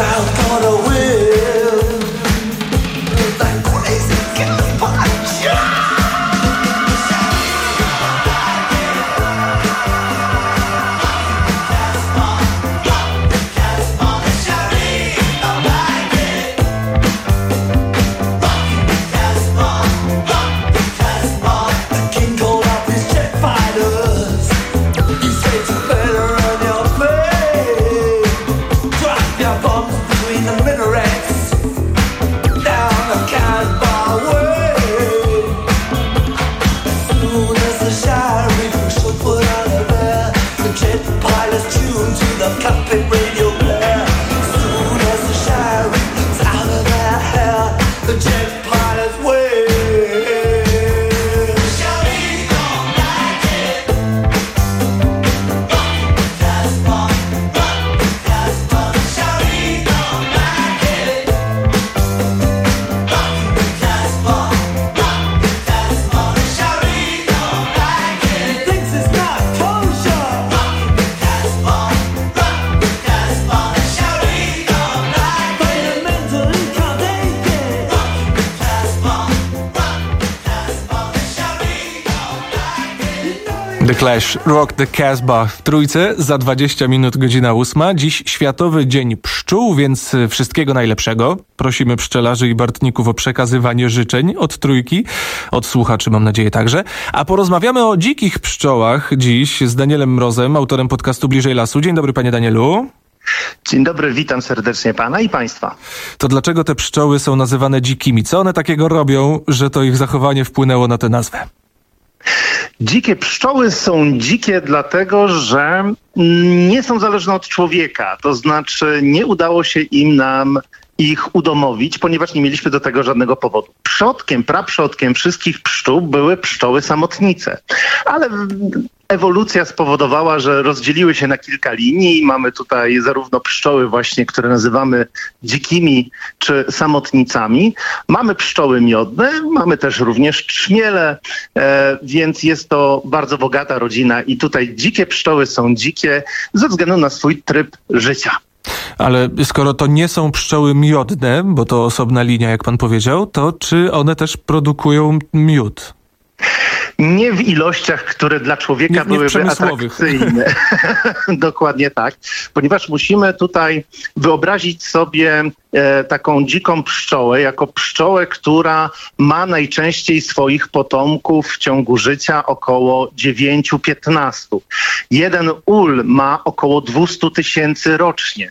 The Clash, Rock the Casbah w Trójce, za dwadzieścia minut godzina ósma. Dziś Światowy Dzień Pszczół, więc wszystkiego najlepszego. Prosimy pszczelarzy i bartników o przekazywanie życzeń od Trójki, od słuchaczy mam nadzieję także. A porozmawiamy o dzikich pszczołach dziś z Danielem Mrozem, autorem podcastu Bliżej Lasu. Dzień dobry, panie Danielu. Dzień dobry, witam serdecznie pana i państwa. To dlaczego te pszczoły są nazywane dzikimi? Co one takiego robią, że to ich zachowanie wpłynęło na tę nazwę? Dzikie pszczoły są dzikie dlatego, że nie są zależne od człowieka. To znaczy nie udało się im nam ich udomowić, ponieważ nie mieliśmy do tego żadnego powodu. Przodkiem, praprzodkiem wszystkich pszczół były pszczoły samotnice. Ale ewolucja spowodowała, że rozdzieliły się na kilka linii i mamy tutaj zarówno pszczoły właśnie, które nazywamy dzikimi czy samotnicami. Mamy pszczoły miodne, mamy też również trzmiele, e, więc jest to bardzo bogata rodzina i tutaj dzikie pszczoły są dzikie ze względu na swój tryb życia. Ale skoro to nie są pszczoły miodne, bo to osobna linia, jak pan powiedział, to czy one też produkują miód? Nie w ilościach, które dla człowieka nie, nie byłyby atrakcyjne. Dokładnie tak. Ponieważ musimy tutaj wyobrazić sobie e, taką dziką pszczołę jako pszczołę, która ma najczęściej swoich potomków w ciągu życia około dziewięć do piętnastu. Jeden ul ma około dwieście tysięcy rocznie.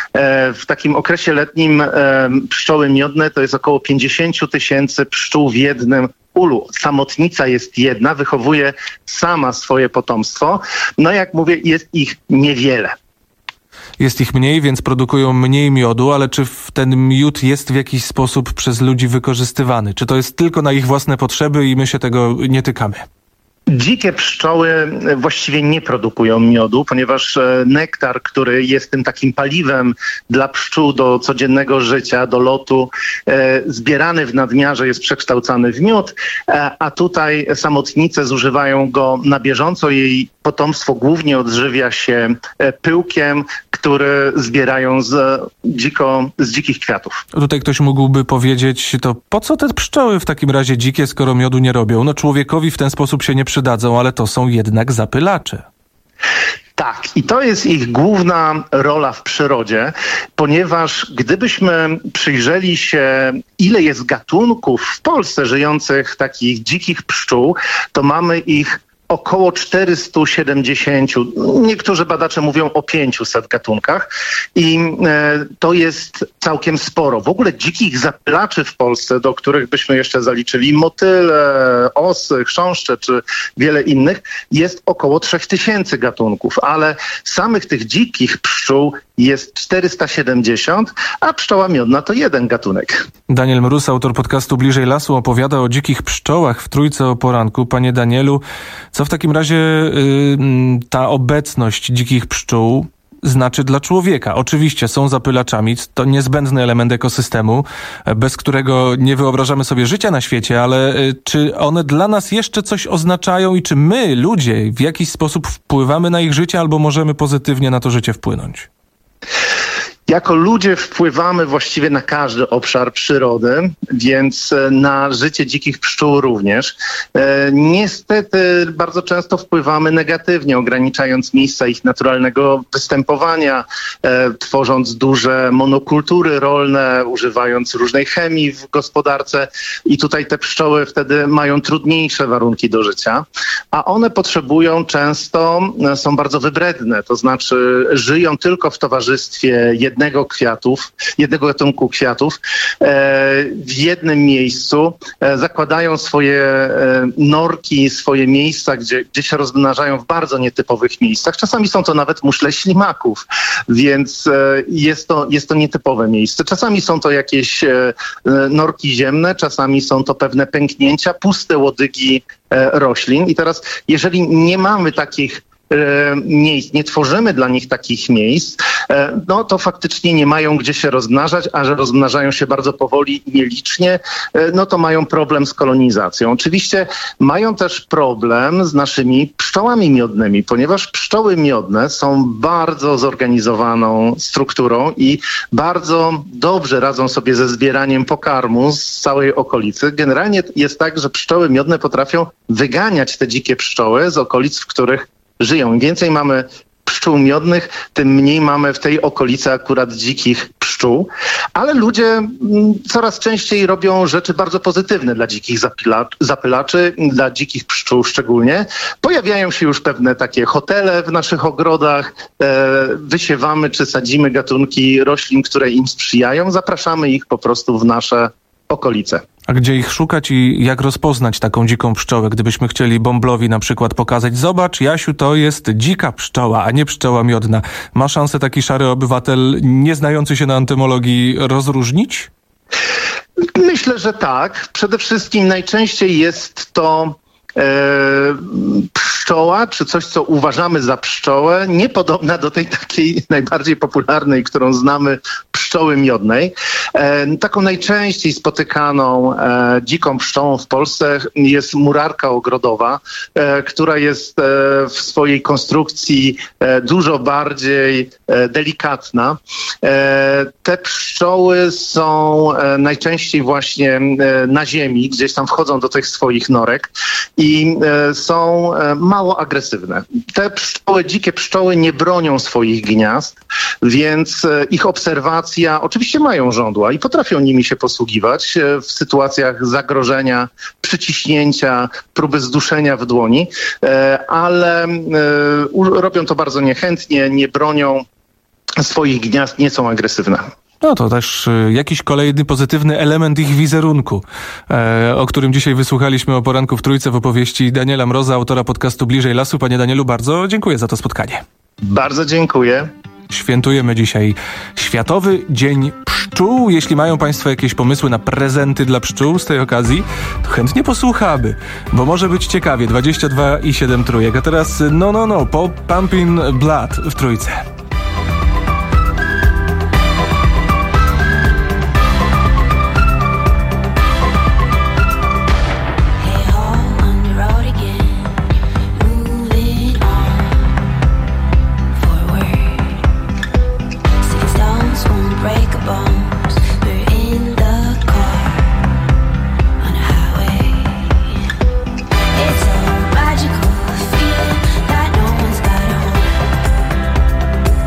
W takim okresie letnim pszczoły miodne to jest około pięćdziesiąt tysięcy pszczół w jednym ulu. Samotnica jest jedna, wychowuje sama swoje potomstwo. No jak mówię, jest ich niewiele. Jest ich mniej, więc produkują mniej miodu, ale czy ten miód jest w jakiś sposób przez ludzi wykorzystywany? Czy to jest tylko na ich własne potrzeby i my się tego nie tykamy? Dzikie pszczoły właściwie nie produkują miodu, ponieważ nektar, który jest tym takim paliwem dla pszczół do codziennego życia, do lotu, zbierany w nadmiarze jest przekształcany w miód, a tutaj samotnice zużywają go na bieżąco. Jej potomstwo głównie odżywia się pyłkiem, który zbierają z, dziko, z dzikich kwiatów. Tutaj ktoś mógłby powiedzieć, to po co te pszczoły w takim razie dzikie, skoro miodu nie robią? No człowiekowi w ten sposób się nie przydadzą, ale to są jednak zapylacze. Tak, i to jest ich główna rola w przyrodzie, ponieważ gdybyśmy przyjrzeli się, ile jest gatunków w Polsce żyjących takich dzikich pszczół, to mamy ich około czterysta siedemdziesiąt. Niektórzy badacze mówią o pięciuset gatunkach i e, to jest całkiem sporo. W ogóle dzikich zapylaczy w Polsce, do których byśmy jeszcze zaliczyli motyle, osy, chrząszcze czy wiele innych, jest około trzech tysięcy gatunków, ale samych tych dzikich pszczół jest czterysta siedemdziesiąt, a pszczoła miodna to jeden gatunek. Daniel Mróz, autor podcastu Bliżej Lasu, opowiada o dzikich pszczołach w Trójce o poranku. Panie Danielu, co w takim razie y, ta obecność dzikich pszczół znaczy dla człowieka? Oczywiście są zapylaczami, to niezbędny element ekosystemu, bez którego nie wyobrażamy sobie życia na świecie, ale y, czy one dla nas jeszcze coś oznaczają i czy my, ludzie, w jakiś sposób wpływamy na ich życie albo możemy pozytywnie na to życie wpłynąć? Jako ludzie wpływamy właściwie na każdy obszar przyrody, więc na życie dzikich pszczół również. E, niestety bardzo często wpływamy negatywnie, ograniczając miejsca ich naturalnego występowania, e, tworząc duże monokultury rolne, używając różnej chemii w gospodarce i tutaj te pszczoły wtedy mają trudniejsze warunki do życia, a one potrzebują często, są bardzo wybredne, to znaczy żyją tylko w towarzystwie jednego kwiatów, jednego gatunku kwiatów e, w jednym miejscu, e, zakładają swoje e, norki, swoje miejsca, gdzie, gdzie się rozmnażają w bardzo nietypowych miejscach. Czasami są to nawet muszle ślimaków, więc e, jest to, jest to nietypowe miejsce. Czasami są to jakieś e, norki ziemne, czasami są to pewne pęknięcia, puste łodygi e, roślin. I teraz, jeżeli nie mamy takich miejsc, nie tworzymy dla nich takich miejsc, no to faktycznie nie mają gdzie się rozmnażać, a że rozmnażają się bardzo powoli i nielicznie, no to mają problem z kolonizacją. Oczywiście mają też problem z naszymi pszczołami miodnymi, ponieważ pszczoły miodne są bardzo zorganizowaną strukturą i bardzo dobrze radzą sobie ze zbieraniem pokarmu z całej okolicy. Generalnie jest tak, że pszczoły miodne potrafią wyganiać te dzikie pszczoły z okolic, w których żyją. Im więcej mamy pszczół miodnych, tym mniej mamy w tej okolicy akurat dzikich pszczół. Ale ludzie coraz częściej robią rzeczy bardzo pozytywne dla dzikich zapylaczy, dla dzikich pszczół szczególnie. Pojawiają się już pewne takie hotele w naszych ogrodach, wysiewamy czy sadzimy gatunki roślin, które im sprzyjają. Zapraszamy ich po prostu w nasze okolice. A gdzie ich szukać i jak rozpoznać taką dziką pszczołę? Gdybyśmy chcieli Bąblowi na przykład pokazać, zobacz, Jasiu, to jest dzika pszczoła, a nie pszczoła miodna. Ma szansę taki szary obywatel, nie znający się na entymologii, rozróżnić? Myślę, że tak. Przede wszystkim najczęściej jest to e, pszczoła, czy coś, co uważamy za pszczołę, niepodobna do tej takiej najbardziej popularnej, którą znamy, pszczoły miodnej. E, taką najczęściej spotykaną e, dziką pszczołą w Polsce jest murarka ogrodowa, e, która jest e, w swojej konstrukcji e, dużo bardziej e, delikatna. E, te pszczoły są e, najczęściej właśnie e, na ziemi, gdzieś tam wchodzą do tych swoich norek i e, są e, mało agresywne. Te pszczoły, dzikie pszczoły nie bronią swoich gniazd, więc e, ich obserwacja oczywiście mają żądła i potrafią nimi się posługiwać w sytuacjach zagrożenia, przyciśnięcia, próby zduszenia w dłoni, ale robią to bardzo niechętnie, nie bronią swoich gniazd, nie są agresywne. No to też jakiś kolejny pozytywny element ich wizerunku, e, o którym dzisiaj wysłuchaliśmy o poranku w Trójce w opowieści Daniela Mroza, autora podcastu Bliżej Lasu. Panie Danielu, bardzo dziękuję za to spotkanie. Bardzo dziękuję. Świętujemy dzisiaj Światowy Dzień Pszczół. Jeśli mają Państwo jakieś pomysły na prezenty dla pszczół z tej okazji, to chętnie posłuchamy, bo może być ciekawie. dwadzieścia dwa i siedem trójek. A teraz no, no, no, po Pumping Blood w Trójce. It's a magical feeling that no one's got a hold.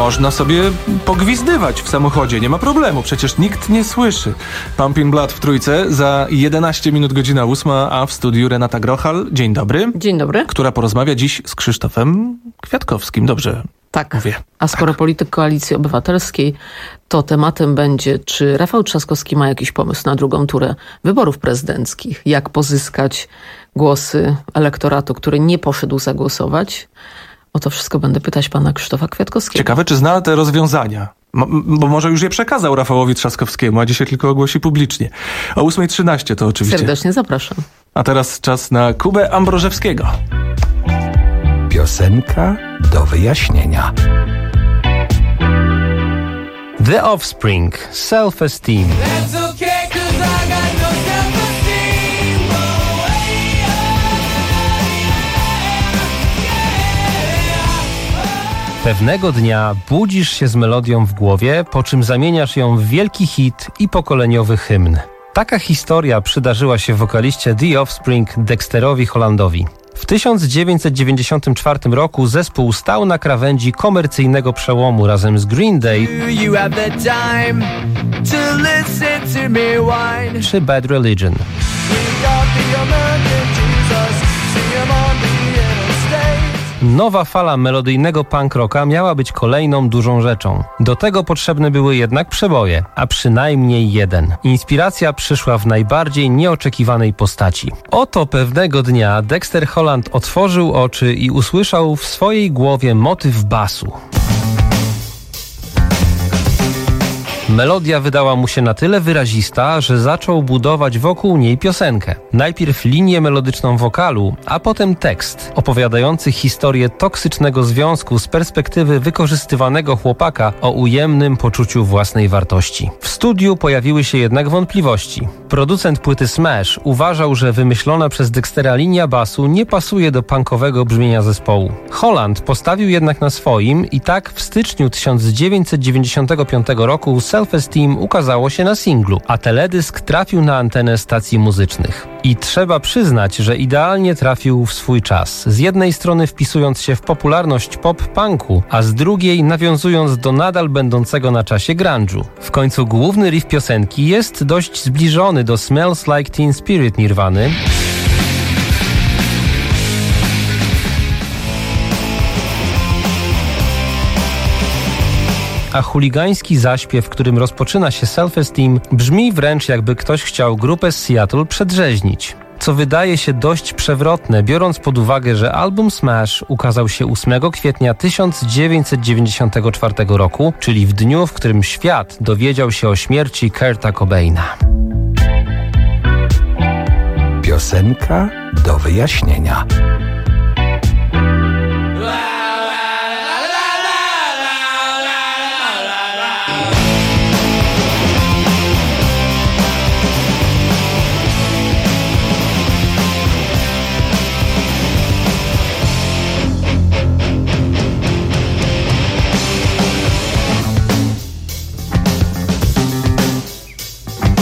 można sobie pogwizdywać w samochodzie, nie ma problemu, przecież nikt nie słyszy. Pumping Blood w Trójce, za jedenaście minut godzina ósma, a w studiu Renata Grochal. Dzień dobry. Dzień dobry. Która porozmawia dziś z Krzysztofem Kwiatkowskim. Dobrze tak. mówię. A skoro tak. Polityk Koalicji Obywatelskiej, to tematem będzie, czy Rafał Trzaskowski ma jakiś pomysł na drugą turę wyborów prezydenckich. Jak pozyskać głosy elektoratu, który nie poszedł zagłosować. O to wszystko będę pytać pana Krzysztofa Kwiatkowskiego. Ciekawe, czy zna te rozwiązania. Mo- bo może już je przekazał Rafałowi Trzaskowskiemu, a dzisiaj tylko ogłosi publicznie. O ósma trzynaście to oczywiście. Serdecznie zapraszam. A teraz czas na Kubę Ambrożewskiego. Piosenka do wyjaśnienia. The Offspring, Self-Esteem. Pewnego dnia budzisz się z melodią w głowie, po czym zamieniasz ją w wielki hit i pokoleniowy hymn. Taka historia przydarzyła się wokaliście The Offspring Dexterowi Hollandowi. W tysiąc dziewięćset dziewięćdziesiątym czwartym roku zespół stał na krawędzi komercyjnego przełomu razem z Green Day czy Bad Religion. Nowa fala melodyjnego punk rocka miała być kolejną dużą rzeczą. Do tego potrzebne były jednak przeboje, a przynajmniej jeden. Inspiracja przyszła w najbardziej nieoczekiwanej postaci. Oto pewnego dnia Dexter Holland otworzył oczy i usłyszał w swojej głowie motyw basu. Melodia wydała mu się na tyle wyrazista, że zaczął budować wokół niej piosenkę. Najpierw linię melodyczną wokalu, a potem tekst opowiadający historię toksycznego związku z perspektywy wykorzystywanego chłopaka o ujemnym poczuciu własnej wartości. W studiu pojawiły się jednak wątpliwości. Producent płyty Smash uważał, że wymyślona przez Dextera linia basu nie pasuje do punkowego brzmienia zespołu. Holland postawił jednak na swoim i tak w styczniu tysiąc dziewięćset dziewięćdziesiątego piątego roku Self-Esteem ukazało się na singlu, a teledysk trafił na antenę stacji muzycznych. I trzeba przyznać, że idealnie trafił w swój czas. Z jednej strony wpisując się w popularność pop-punku, a z drugiej nawiązując do nadal będącego na czasie grunge'u. W końcu główny riff piosenki jest dość zbliżony do Smells Like Teen Spirit Nirvany, a chuligański zaśpiew, którym rozpoczyna się Self-Esteem, brzmi wręcz jakby ktoś chciał grupę z Seattle przedrzeźnić. Co wydaje się dość przewrotne, biorąc pod uwagę, że album Smash ukazał się ósmego kwietnia tysiąc dziewięćset dziewięćdziesiątego czwartego roku, czyli w dniu, w którym świat dowiedział się o śmierci Kurta Cobaina. Piosenka do wyjaśnienia.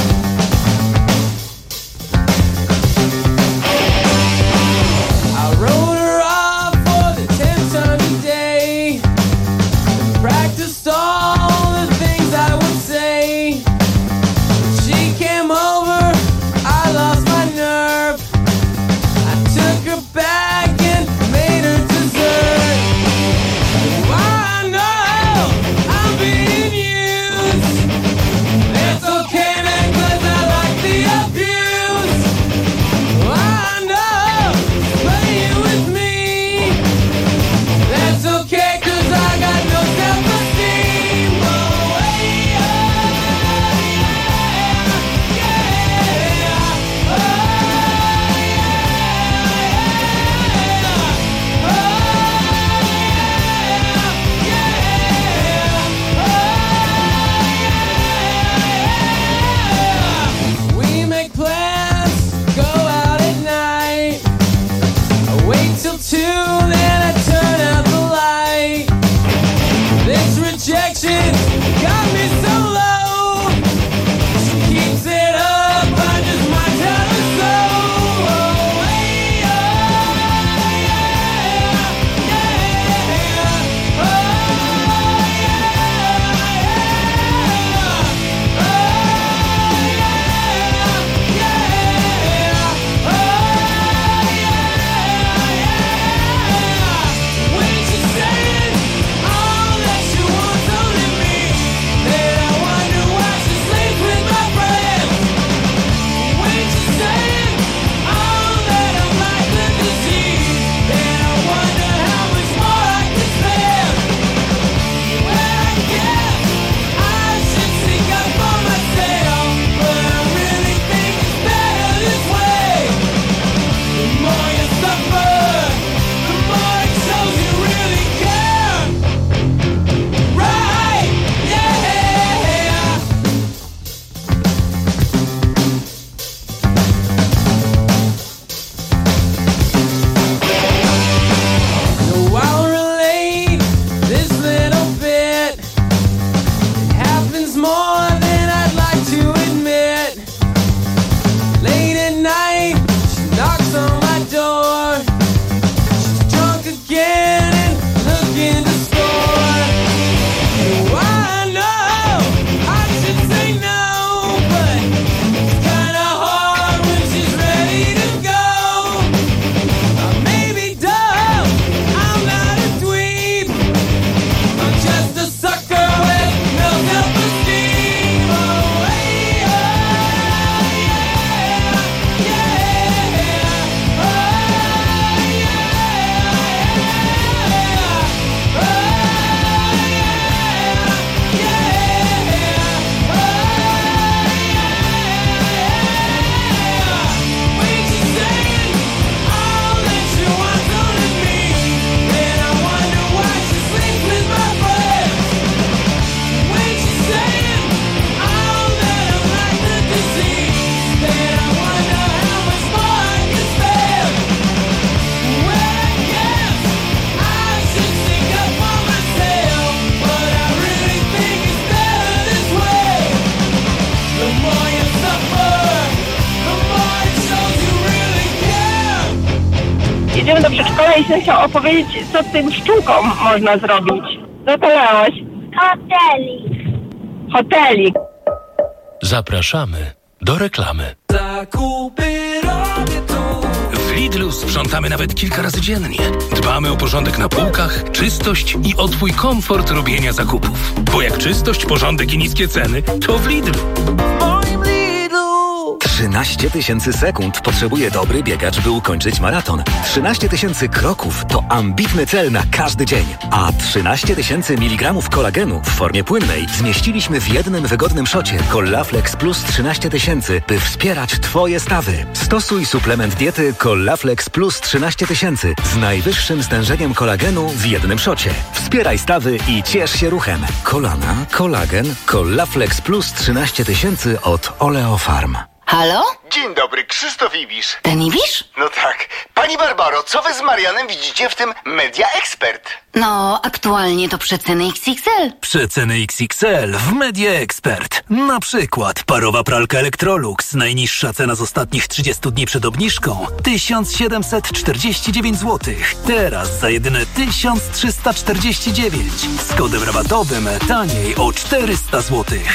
I idziemy do przedszkola i się chciał opowiedzieć, co z tym pszczółką można zrobić. Co to miałeś? Hotelik. Hotelik. Zapraszamy do reklamy. Zakupy robię tu. W Lidlu sprzątamy nawet kilka razy dziennie. Dbamy o porządek na półkach, czystość i o twój komfort robienia zakupów. Bo jak czystość, porządek i niskie ceny, to w Lidlu. trzynaście tysięcy sekund potrzebuje dobry biegacz, by ukończyć maraton. trzynaście tysięcy kroków to ambitny cel na każdy dzień. A trzynaście tysięcy miligramów kolagenu w formie płynnej zmieściliśmy w jednym wygodnym szocie Collaflex Plus trzynaście tysięcy, by wspierać twoje stawy. Stosuj suplement diety Collaflex Plus trzynaście tysięcy z najwyższym stężeniem kolagenu w jednym szocie. Wspieraj stawy i ciesz się ruchem. Kolana, kolagen, Collaflex Plus trzynaście tysięcy od Oleofarm. Halo? Dzień dobry, Krzysztof Ibisz. Ten Ibisz? No tak. Pani Barbaro, co wy z Marianem widzicie w tym Media Expert? No, aktualnie to przeceny X X L. Przeceny X X L w Media Expert. Na przykład parowa pralka Electrolux. Najniższa cena z ostatnich trzydziestu dni przed obniżką tysiąc siedemset czterdzieści dziewięć złotych. Teraz za jedyne tysiąc trzysta czterdzieści dziewięć. Z kodem rabatowym taniej o czterysta złotych.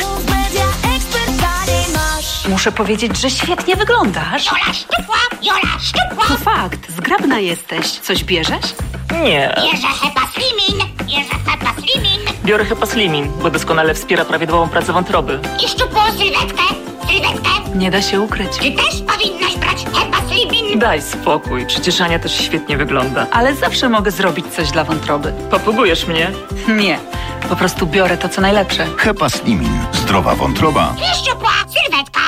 Muszę powiedzieć, że świetnie wyglądasz. Jola szczupła, Jola szczupła. To fakt, zgrabna jesteś. Coś bierzesz? Nie. Bierze Hepa Slimin, bierze Hepa Slimin. Biorę Hepa Slimin, bo doskonale wspiera prawidłową pracę wątroby. I szczupłą sylwetkę, sylwetkę. Nie da się ukryć. Ty też powinnaś brać Hepa Slimin. Daj spokój, przecież Ania też świetnie wygląda. Ale zawsze mogę zrobić coś dla wątroby. Popługujesz mnie? Nie, po prostu biorę to, co najlepsze. Hepa Slimin. Zdrowa wątroba. I szczupła sylwetka.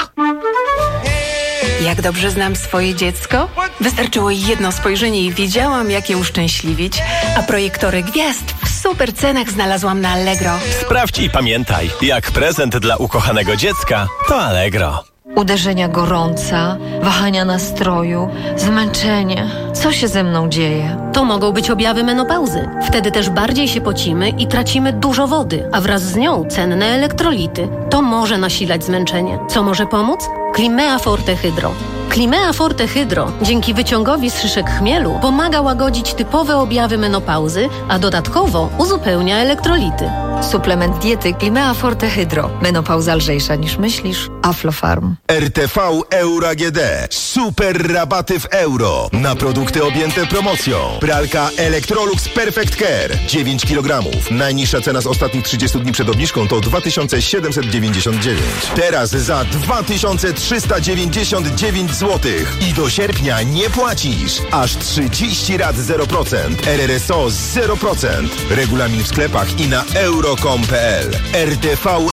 Jak dobrze znam swoje dziecko? Wystarczyło jedno spojrzenie i wiedziałam, jak je uszczęśliwić. A projektory gwiazd w super cenach znalazłam na Allegro. Sprawdź i pamiętaj, jak prezent dla ukochanego dziecka, to Allegro. Uderzenia gorąca, wahania nastroju, zmęczenie. Co się ze mną dzieje? To mogą być objawy menopauzy. Wtedy też bardziej się pocimy i tracimy dużo wody, a wraz z nią cenne elektrolity. To może nasilać zmęczenie. Co może pomóc? Climea Forte Hydro. Climea Forte Hydro dzięki wyciągowi z szyszek chmielu pomaga łagodzić typowe objawy menopauzy, a dodatkowo uzupełnia elektrolity. Suplement diety Climea Forte Hydro. Menopauza lżejsza niż myślisz. Aflofarm. R T V Euro A G D. Super rabaty w euro. Na produkty objęte promocją. Pralka Electrolux Perfect Care. dziewięć kilogramów. Najniższa cena z ostatnich trzydziestu dni przed obniżką to dwa tysiące siedemset dziewięćdziesiąt dziewięć. Teraz za dwa tysiące trzysta dziewięćdziesiąt dziewięć złotych. I do sierpnia nie płacisz. Aż trzydzieści rat zero procent. R R S O zero procent. Regulamin w sklepach i na euro kropka com kropka p l. R T V